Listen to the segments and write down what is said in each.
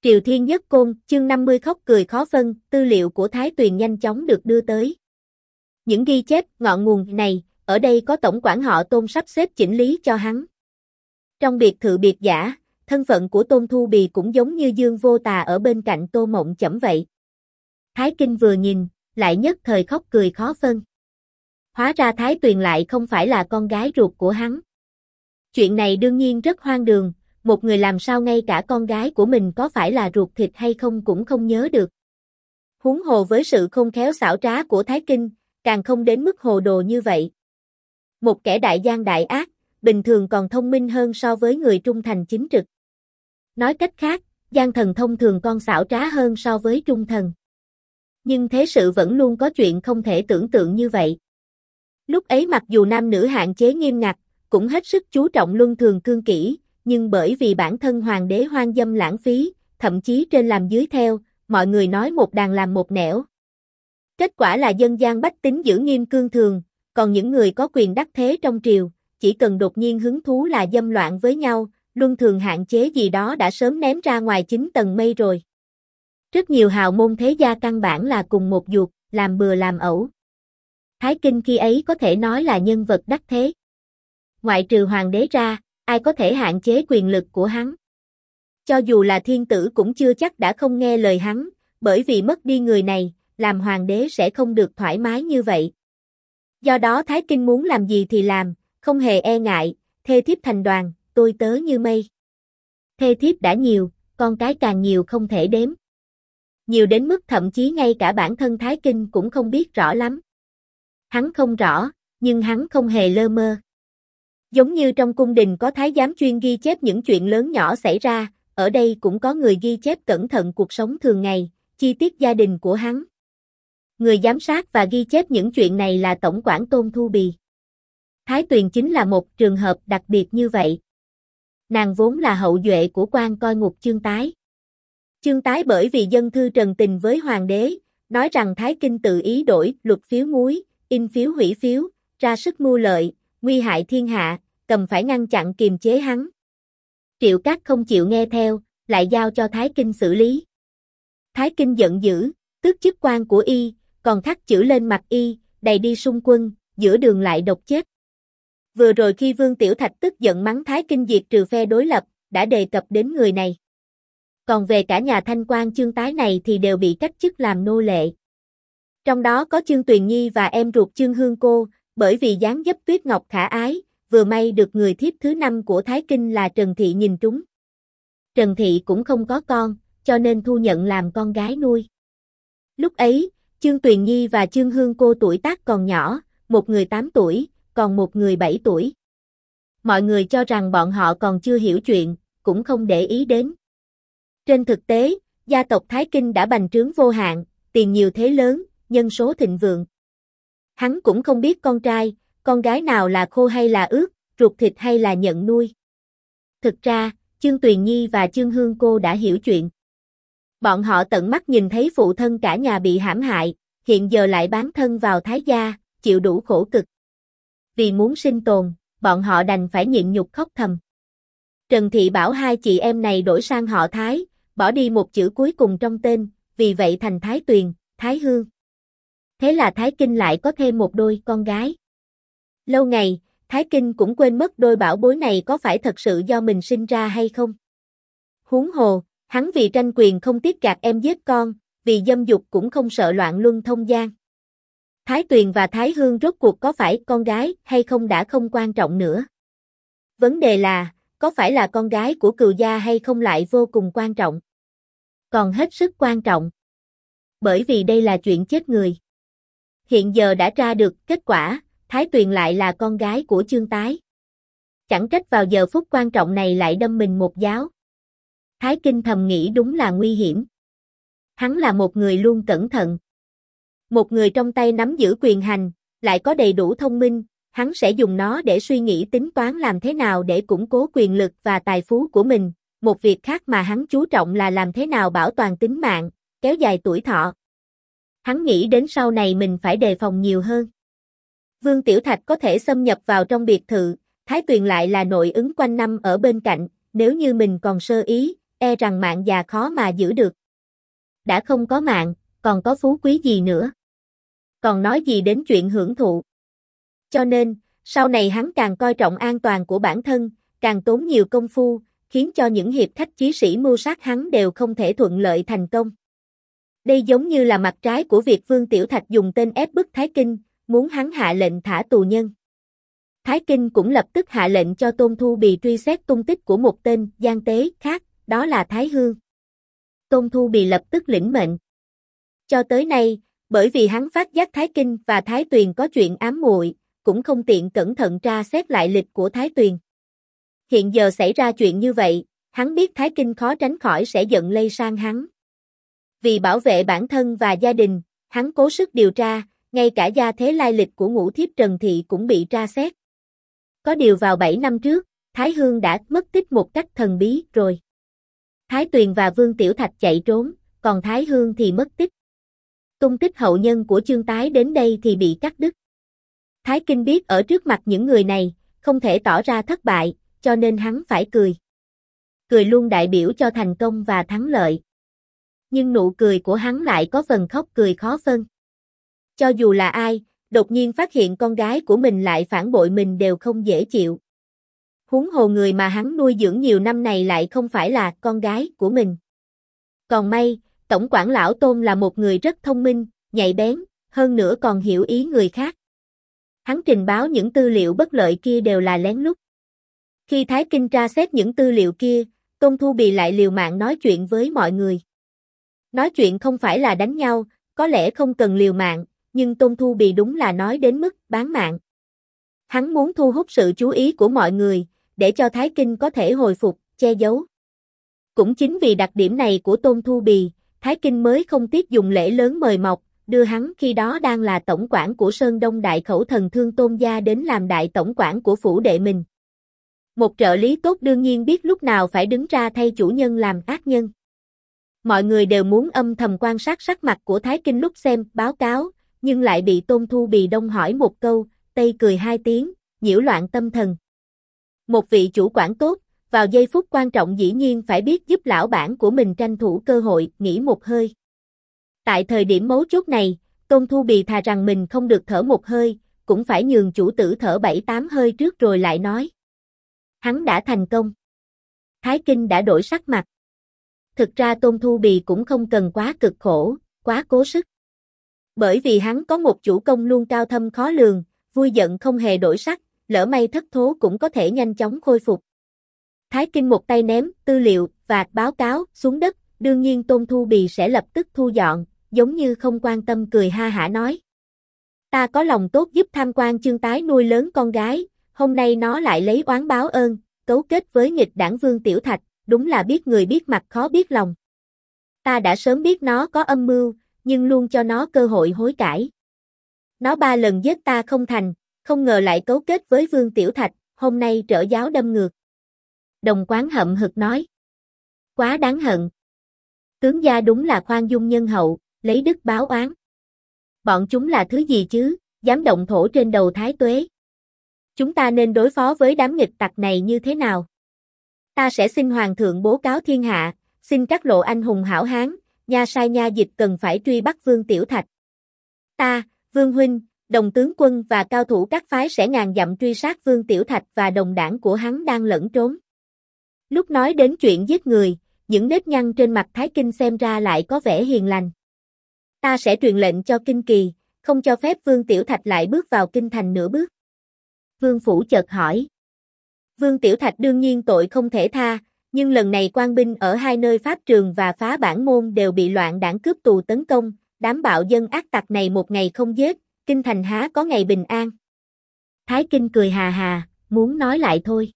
Triều Thiên Nhất Côn, chương 50 khóc cười khó phân, tư liệu của Thái Tuyền nhanh chóng được đưa tới. Những ghi chép ngọn nguồn này, ở đây có tổng quản họ Tôn sắp xếp chỉnh lý cho hắn. Trong biệt thự biệt giả, thân phận của Tôn Thu Bì cũng giống như Dương Vô Tà ở bên cạnh Tô Mộng Chẩm vậy. Thái Kinh vừa nhìn, lại nhất thời khóc cười khó phân. Hóa ra Thái Tuyền lại không phải là con gái ruột của hắn. Chuyện này đương nhiên rất hoang đường, một người làm sao ngay cả con gái của mình có phải là ruột thịt hay không cũng không nhớ được. Huống hồ với sự khôn khéo xảo trá của Thái Kinh, càng không đến mức hồ đồ như vậy. Một kẻ đại gian đại ác, bình thường còn thông minh hơn so với người trung thành chính trực. Nói cách khác, gian thần thông thường còn xảo trá hơn so với trung thần. Nhưng thế sự vẫn luôn có chuyện không thể tưởng tượng như vậy. Lúc ấy mặc dù nam nữ hạn chế nghiêm ngặt, cũng hết sức chú trọng luân thường cương kỷ, nhưng bởi vì bản thân hoàng đế hoang dâm lãng phí, thậm chí trên làm dưới theo, mọi người nói một đàn làm một nẻo. Kết quả là dân gian bách tính giữ nghiêm cương thường, còn những người có quyền đắc thế trong triều, chỉ cần đột nhiên hứng thú là dâm loạn với nhau, luân thường hạn chế gì đó đã sớm ném ra ngoài 9 tầng mây rồi. Rất nhiều hào môn thế gia căn bản là cùng một ruột, làm bừa làm ẩu. Thái Kinh khi ấy có thể nói là nhân vật đắc thế. Ngoại trừ hoàng đế ra, ai có thể hạn chế quyền lực của hắn. Cho dù là thiên tử cũng chưa chắc đã không nghe lời hắn, bởi vì mất đi người này, làm hoàng đế sẽ không được thoải mái như vậy. Do đó Thái Kinh muốn làm gì thì làm, không hề e ngại, thê thiếp thành đoàn, tôi tớ như mây. Thê thiếp đã nhiều, con cái càng nhiều không thể đếm. Nhiều đến mức thậm chí ngay cả bản thân Thái Kinh cũng không biết rõ lắm. Hắn không rõ, nhưng hắn không hề lơ mơ. Giống như trong cung đình có thái giám chuyên ghi chép những chuyện lớn nhỏ xảy ra, ở đây cũng có người ghi chép cẩn thận cuộc sống thường ngày, chi tiết gia đình của hắn. Người giám sát và ghi chép những chuyện này là tổng quản Tôn Thu Bì. Thái Tuyền chính là một trường hợp đặc biệt như vậy. Nàng vốn là hậu duệ của quan coi ngục Chương Tái. Chương Tái bởi vì dân thư trần tình với hoàng đế, nói rằng Thái Kinh tự ý đổi luật phiếu muối, in phiếu hủy phiếu, ra sức mưu lợi, nguy hại thiên hạ, cầm phải ngăn chặn kiềm chế hắn. Triệu Cát không chịu nghe theo, lại giao cho Thái Kinh xử lý. Thái Kinh giận dữ, tước chức quan của y, còn khắc chữ lên mặt y, đầy đi xung quân, giữa đường lại độc chết. Vừa rồi khi Vương Tiểu Thạch tức giận mắng Thái Kinh diệt trừ phe đối lập, đã đề cập đến người này. Còn về cả nhà thanh quan Chương Tái này thì đều bị cách chức làm nô lệ. Trong đó có Chương Tuyền Nhi và em ruột Chương Hương Cô, bởi vì dáng dấp tuyết ngọc khả ái, vừa may được người thiếp thứ 5 của Thái Kinh là Trần Thị nhìn trúng. Trần Thị cũng không có con, cho nên thu nhận làm con gái nuôi. Lúc ấy, Chương Tuyền Nhi và Chương Hương Cô tuổi tác còn nhỏ, một người 8 tuổi, còn một người 7 tuổi. Mọi người cho rằng bọn họ còn chưa hiểu chuyện, cũng không để ý đến. Trên thực tế, gia tộc Thái Kinh đã bành trướng vô hạn, tiền nhiều thế lớn, nhân số thịnh vượng. Hắn cũng không biết con trai, con gái nào là khô hay là ướt, ruột thịt hay là nhận nuôi. Thực ra, Chương Tuyền Nhi và Chương Hương Cô đã hiểu chuyện. Bọn họ tận mắt nhìn thấy phụ thân cả nhà bị hãm hại, hiện giờ lại bán thân vào Thái gia, chịu đủ khổ cực. Vì muốn sinh tồn, bọn họ đành phải nhịn nhục khóc thầm. Trần Thị bảo hai chị em này đổi sang họ Thái, bỏ đi một chữ cuối cùng trong tên, vì vậy thành Thái Tuyền, Thái Hương. Thế là Thái Kinh lại có thêm một đôi con gái. Lâu ngày, Thái Kinh cũng quên mất đôi bảo bối này có phải thật sự do mình sinh ra hay không. Huống hồ, hắn vì tranh quyền không tiếc gạt em giết con, vì dâm dục cũng không sợ loạn luân thông gian. Thái Tuyền và Thái Hương rốt cuộc có phải con gái hay không đã không quan trọng nữa. Vấn đề là, có phải là con gái của cừu gia hay không lại vô cùng quan trọng. Còn hết sức quan trọng. Bởi vì đây là chuyện chết người. Hiện giờ đã tra được kết quả, Thái Tuyền lại là con gái của Chương Tái. Chẳng trách vào giờ phút quan trọng này lại đâm mình một giáo. Thái Kinh thầm nghĩ đúng là nguy hiểm. Hắn là một người luôn cẩn thận. Một người trong tay nắm giữ quyền hành, lại có đầy đủ thông minh, hắn sẽ dùng nó để suy nghĩ tính toán làm thế nào để củng cố quyền lực và tài phú của mình. Một việc khác mà hắn chú trọng là làm thế nào bảo toàn tính mạng, kéo dài tuổi thọ. Hắn nghĩ đến sau này mình phải đề phòng nhiều hơn. Vương Tiểu Thạch có thể xâm nhập vào trong biệt thự, Thái Tuyền lại là nội ứng quanh năm ở bên cạnh, nếu như mình còn sơ ý, e rằng mạng già khó mà giữ được. Đã không có mạng, còn có phú quý gì nữa? Còn nói gì đến chuyện hưởng thụ? Cho nên, sau này hắn càng coi trọng an toàn của bản thân, càng tốn nhiều công phu, khiến cho những hiệp khách chí sĩ mưu sát hắn đều không thể thuận lợi thành công. Đây giống như là mặt trái của việc Vương Tiểu Thạch dùng tên ép bức Thái Kinh, muốn hắn hạ lệnh thả tù nhân. Thái Kinh cũng lập tức hạ lệnh cho Tôn Thu Bì truy xét tung tích của một tên gian tế khác, đó là Thái Hương. Tôn Thu Bì lập tức lĩnh mệnh. Cho tới nay, bởi vì hắn phát giác Thái Kinh và Thái Tuyền có chuyện ám muội, cũng không tiện cẩn thận tra xét lại lịch của Thái Tuyền. Hiện giờ xảy ra chuyện như vậy, hắn biết Thái Kinh khó tránh khỏi sẽ giận lây sang hắn. Vì bảo vệ bản thân và gia đình, hắn cố sức điều tra, ngay cả gia thế lai lịch của ngũ thiếp Trần Thị cũng bị tra xét. Có điều vào 7 năm trước, Thái Hương đã mất tích một cách thần bí rồi. Thái Tuyền và Vương Tiểu Thạch chạy trốn, còn Thái Hương thì mất tích. Tung tích hậu nhân của Chương Tái đến đây thì bị cắt đứt. Thái Kinh biết ở trước mặt những người này, không thể tỏ ra thất bại, cho nên hắn phải cười. Cười luôn đại biểu cho thành công và thắng lợi. Nhưng nụ cười của hắn lại có phần khóc cười khó phân. Cho dù là ai, đột nhiên phát hiện con gái của mình lại phản bội mình đều không dễ chịu. Huống hồ người mà hắn nuôi dưỡng nhiều năm này lại không phải là con gái của mình. Còn may, Tổng quản lão Tôn là một người rất thông minh, nhạy bén, hơn nữa còn hiểu ý người khác. Hắn trình báo những tư liệu bất lợi kia đều là lén lút. Khi Thái Kinh tra xét những tư liệu kia, Tôn Thu Bì lại liều mạng nói chuyện với mọi người. Nói chuyện không phải là đánh nhau, có lẽ không cần liều mạng, nhưng Tôn Thu Bì đúng là nói đến mức bán mạng. Hắn muốn thu hút sự chú ý của mọi người, để cho Thái Kinh có thể hồi phục, che giấu. Cũng chính vì đặc điểm này của Tôn Thu Bì, Thái Kinh mới không tiếc dùng lễ lớn mời mọc, đưa hắn khi đó đang là tổng quản của Sơn Đông Đại Khẩu Thần Thương Tôn gia đến làm đại tổng quản của phủ đệ mình. Một trợ lý tốt đương nhiên biết lúc nào phải đứng ra thay chủ nhân làm ác nhân. Mọi người đều muốn âm thầm quan sát sắc mặt của Thái Kinh lúc xem báo cáo, nhưng lại bị Tôn Thu Bì đông hỏi một câu, tây cười hai tiếng, nhiễu loạn tâm thần. Một vị chủ quản tốt, vào giây phút quan trọng dĩ nhiên phải biết giúp lão bản của mình tranh thủ cơ hội, nghỉ một hơi. Tại thời điểm mấu chốt này, Tôn Thu Bì thà rằng mình không được thở một hơi, cũng phải nhường chủ tử thở 7-8 hơi trước rồi lại nói. Hắn đã thành công. Thái Kinh đã đổi sắc mặt. Thực ra Tôn Thu Bì cũng không cần quá cực khổ, quá cố sức. Bởi vì hắn có một chủ công luôn cao thâm khó lường, vui giận không hề đổi sắc, lỡ may thất thố cũng có thể nhanh chóng khôi phục. Thái Kinh một tay ném tư liệu và báo cáo xuống đất, đương nhiên Tôn Thu Bì sẽ lập tức thu dọn, giống như không quan tâm cười ha hả nói. Ta có lòng tốt giúp tham quan Chương Tái nuôi lớn con gái, hôm nay nó lại lấy oán báo ơn, cấu kết với nghịch đảng Vương Tiểu Thạch, đúng là biết người biết mặt khó biết lòng. Ta đã sớm biết nó có âm mưu, nhưng luôn cho nó cơ hội hối cải. Nó 3 lần giết ta không thành, không ngờ lại cấu kết với Vương Tiểu Thạch, hôm nay trở giáo đâm ngược. Đồng Quán hậm hực nói. Quá đáng hận. Tướng gia đúng là khoan dung nhân hậu, lấy đức báo oán. Bọn chúng là thứ gì chứ, dám động thổ trên đầu Thái Tuế. Chúng ta nên đối phó với đám nghịch tặc này như thế nào? Ta sẽ xin Hoàng thượng bố cáo thiên hạ, xin các lộ anh hùng hảo hán, nha sai nha dịch cần phải truy bắt Vương Tiểu Thạch. Ta, Vương Huynh, đồng tướng quân và cao thủ các phái sẽ ngàn dặm truy sát Vương Tiểu Thạch và đồng đảng của hắn đang lẫn trốn. Lúc nói đến chuyện giết người, những nếp nhăn trên mặt Thái Kinh xem ra lại có vẻ hiền lành. Ta sẽ truyền lệnh cho Kinh Kỳ, không cho phép Vương Tiểu Thạch lại bước vào kinh thành nửa bước. Vương Phủ chợt hỏi. Vương Tiểu Thạch đương nhiên tội không thể tha, nhưng lần này quan binh ở hai nơi Pháp Trường và Phá Bản Môn đều bị loạn đảng cướp tù tấn công, đám bạo dân ác tặc này một ngày không giết, kinh thành há có ngày bình an. Thái Kinh cười hà hà, muốn nói lại thôi.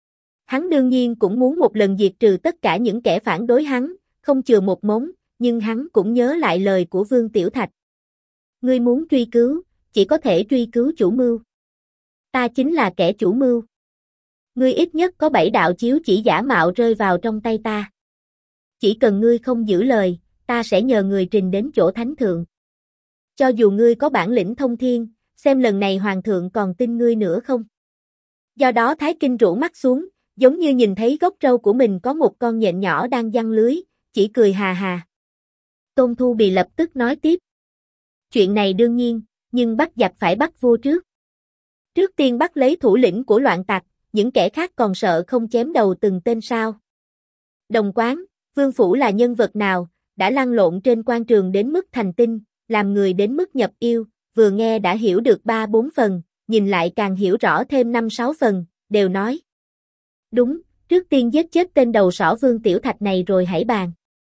Hắn đương nhiên cũng muốn một lần diệt trừ tất cả những kẻ phản đối hắn, không chừa một mống, nhưng hắn cũng nhớ lại lời của Vương Tiểu Thạch. Ngươi muốn truy cứu, chỉ có thể truy cứu chủ mưu. Ta chính là kẻ chủ mưu. Ngươi ít nhất có 7 đạo chiếu chỉ giả mạo rơi vào trong tay ta. Chỉ cần ngươi không giữ lời, ta sẽ nhờ người trình đến chỗ thánh thượng. Cho dù ngươi có bản lĩnh thông thiên, xem lần này hoàng thượng còn tin ngươi nữa không. Do đó Thái Kinh rũ mắt xuống, giống như nhìn thấy gốc râu của mình có một con nhện nhỏ đang giăng lưới, chỉ cười hà hà. Tôn Thu Bì lập tức nói tiếp. Chuyện này đương nhiên, nhưng bắt giặc phải bắt vua trước. Trước tiên bắt lấy thủ lĩnh của loạn tặc, những kẻ khác còn sợ không chém đầu từng tên sao. Đồng Quán, Vương Phủ là nhân vật nào, đã lăn lộn trên quan trường đến mức thành tinh, làm người đến mức nhập yêu, vừa nghe đã hiểu được 3-4 phần, nhìn lại càng hiểu rõ thêm 5-6 phần, đều nói. Đúng, trước tiên giết chết tên đầu sỏ Vương Tiểu Thạch này rồi hãy bàn.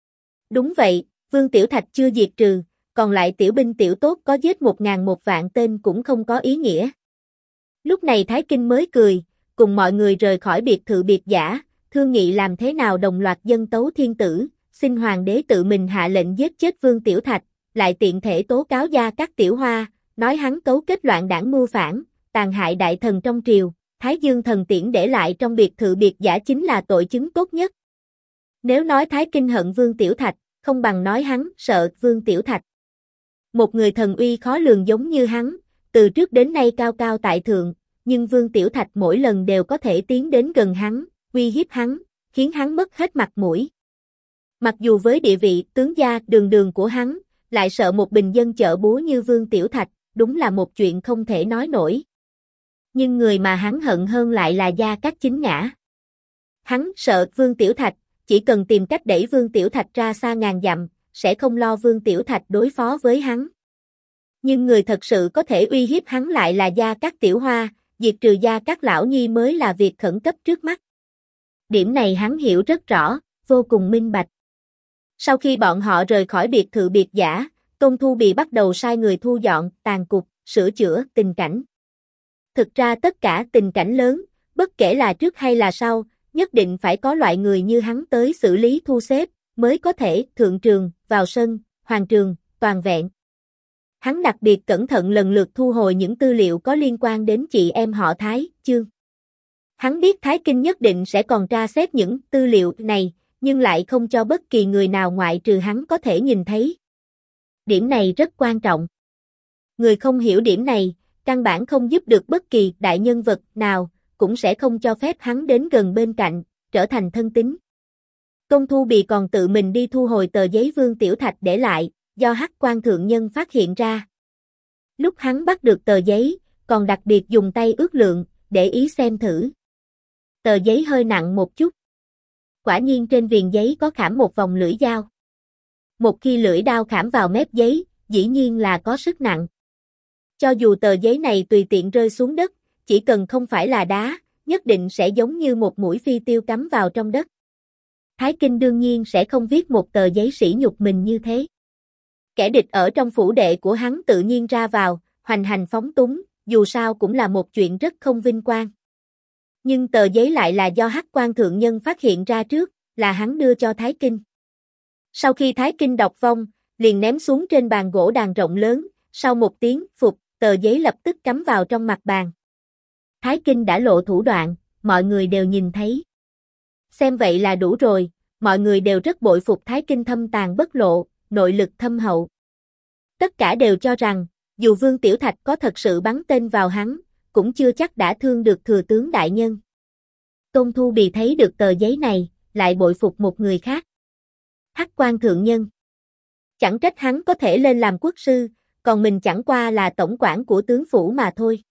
Đúng vậy, Vương Tiểu Thạch chưa diệt trừ, còn lại tiểu binh tiểu tốt có giết 1.000-1 vạn tên cũng không có ý nghĩa. Lúc này Thái Kinh mới cười, cùng mọi người rời khỏi biệt thự biệt giả, thương nghị làm thế nào đồng loạt dâng tấu thiên tử, xin hoàng đế tự mình hạ lệnh giết chết Vương Tiểu Thạch, lại tiện thể tố cáo Gia Cát Tiểu Hoa, nói hắn cấu kết loạn đảng mưu phản, tàn hại đại thần trong triều, Thái Dương thần tiễn để lại trong biệt thự biệt giả chính là tội chứng tốt nhất. Nếu nói Thái Kinh hận Vương Tiểu Thạch, không bằng nói hắn sợ Vương Tiểu Thạch. Một người thần uy khó lường giống như hắn, từ trước đến nay cao cao tại thượng, nhưng Vương Tiểu Thạch mỗi lần đều có thể tiến đến gần hắn, uy hiếp hắn, khiến hắn mất hết mặt mũi. Mặc dù với địa vị tướng gia đường đường của hắn, lại sợ một bình dân chợ búa như Vương Tiểu Thạch, đúng là một chuyện không thể nói nổi. Nhưng người mà hắn hận hơn lại là Gia Cát Chính Ngã. Hắn sợ Vương Tiểu Thạch, chỉ cần tìm cách đẩy Vương Tiểu Thạch ra xa ngàn dặm, sẽ không lo Vương Tiểu Thạch đối phó với hắn. Nhưng người thật sự có thể uy hiếp hắn lại là Gia Cát Tiểu Hoa, diệt trừ Gia Cát Lão Nhi mới là việc khẩn cấp trước mắt. Điểm này hắn hiểu rất rõ, vô cùng minh bạch. Sau khi bọn họ rời khỏi biệt thự biệt giả, Tôn Thu Bì bắt đầu sai người thu dọn, tàn cục, sửa chữa, tình cảnh. Thực ra tất cả tình cảnh lớn, bất kể là trước hay là sau, nhất định phải có loại người như hắn tới xử lý thu xếp, mới có thể thượng trường, vào sân, hoàng trường, toàn vẹn. Hắn đặc biệt cẩn thận lần lượt thu hồi những tư liệu có liên quan đến chị em họ Thái, Chương. Hắn biết Thái Kinh nhất định sẽ còn tra xét những tư liệu này, nhưng lại không cho bất kỳ người nào ngoại trừ hắn có thể nhìn thấy. Điểm này rất quan trọng. Người không hiểu điểm này, căn bản không giúp được bất kỳ đại nhân vật nào, cũng sẽ không cho phép hắn đến gần bên cạnh, trở thành thân tín. Tôn Thu Bì còn tự mình đi thu hồi tờ giấy Vương Tiểu Thạch để lại, do Hắc Quan thượng nhân phát hiện ra. Lúc hắn bắt được tờ giấy, còn đặc biệt dùng tay ước lượng, để ý xem thử. Tờ giấy hơi nặng một chút. Quả nhiên trên viền giấy có khảm một vòng lưỡi dao. Một khi lưỡi đao khảm vào mép giấy, dĩ nhiên là có sức nặng. Cho dù tờ giấy này tùy tiện rơi xuống đất, chỉ cần không phải là đá, nhất định sẽ giống như một mũi phi tiêu cắm vào trong đất. Thái Kinh đương nhiên sẽ không viết một tờ giấy sỉ nhục mình như thế. Kẻ địch ở trong phủ đệ của hắn tự nhiên ra vào, hoành hành phóng túng, dù sao cũng là một chuyện rất không vinh quang. Nhưng tờ giấy lại là do Hắc Quan thượng nhân phát hiện ra trước, là hắn đưa cho Thái Kinh. Sau khi Thái Kinh đọc vong, liền ném xuống trên bàn gỗ đàn rộng lớn, sau một tiếng phục, tờ giấy lập tức cắm vào trong mặt bàn. Thái Kinh đã lộ thủ đoạn, mọi người đều nhìn thấy. Xem vậy là đủ rồi, mọi người đều rất bội phục Thái Kinh thâm tàn bất lộ, nội lực thâm hậu. Tất cả đều cho rằng, dù Vương Tiểu Thạch có thật sự bắn tên vào hắn, cũng chưa chắc đã thương được thừa tướng đại nhân. Tôn Thu Bì thấy được tờ giấy này, lại bội phục một người khác. Hắc Quan thượng nhân. Chẳng trách hắn có thể lên làm quốc sư, còn mình chẳng qua là tổng quản của tướng phủ mà thôi.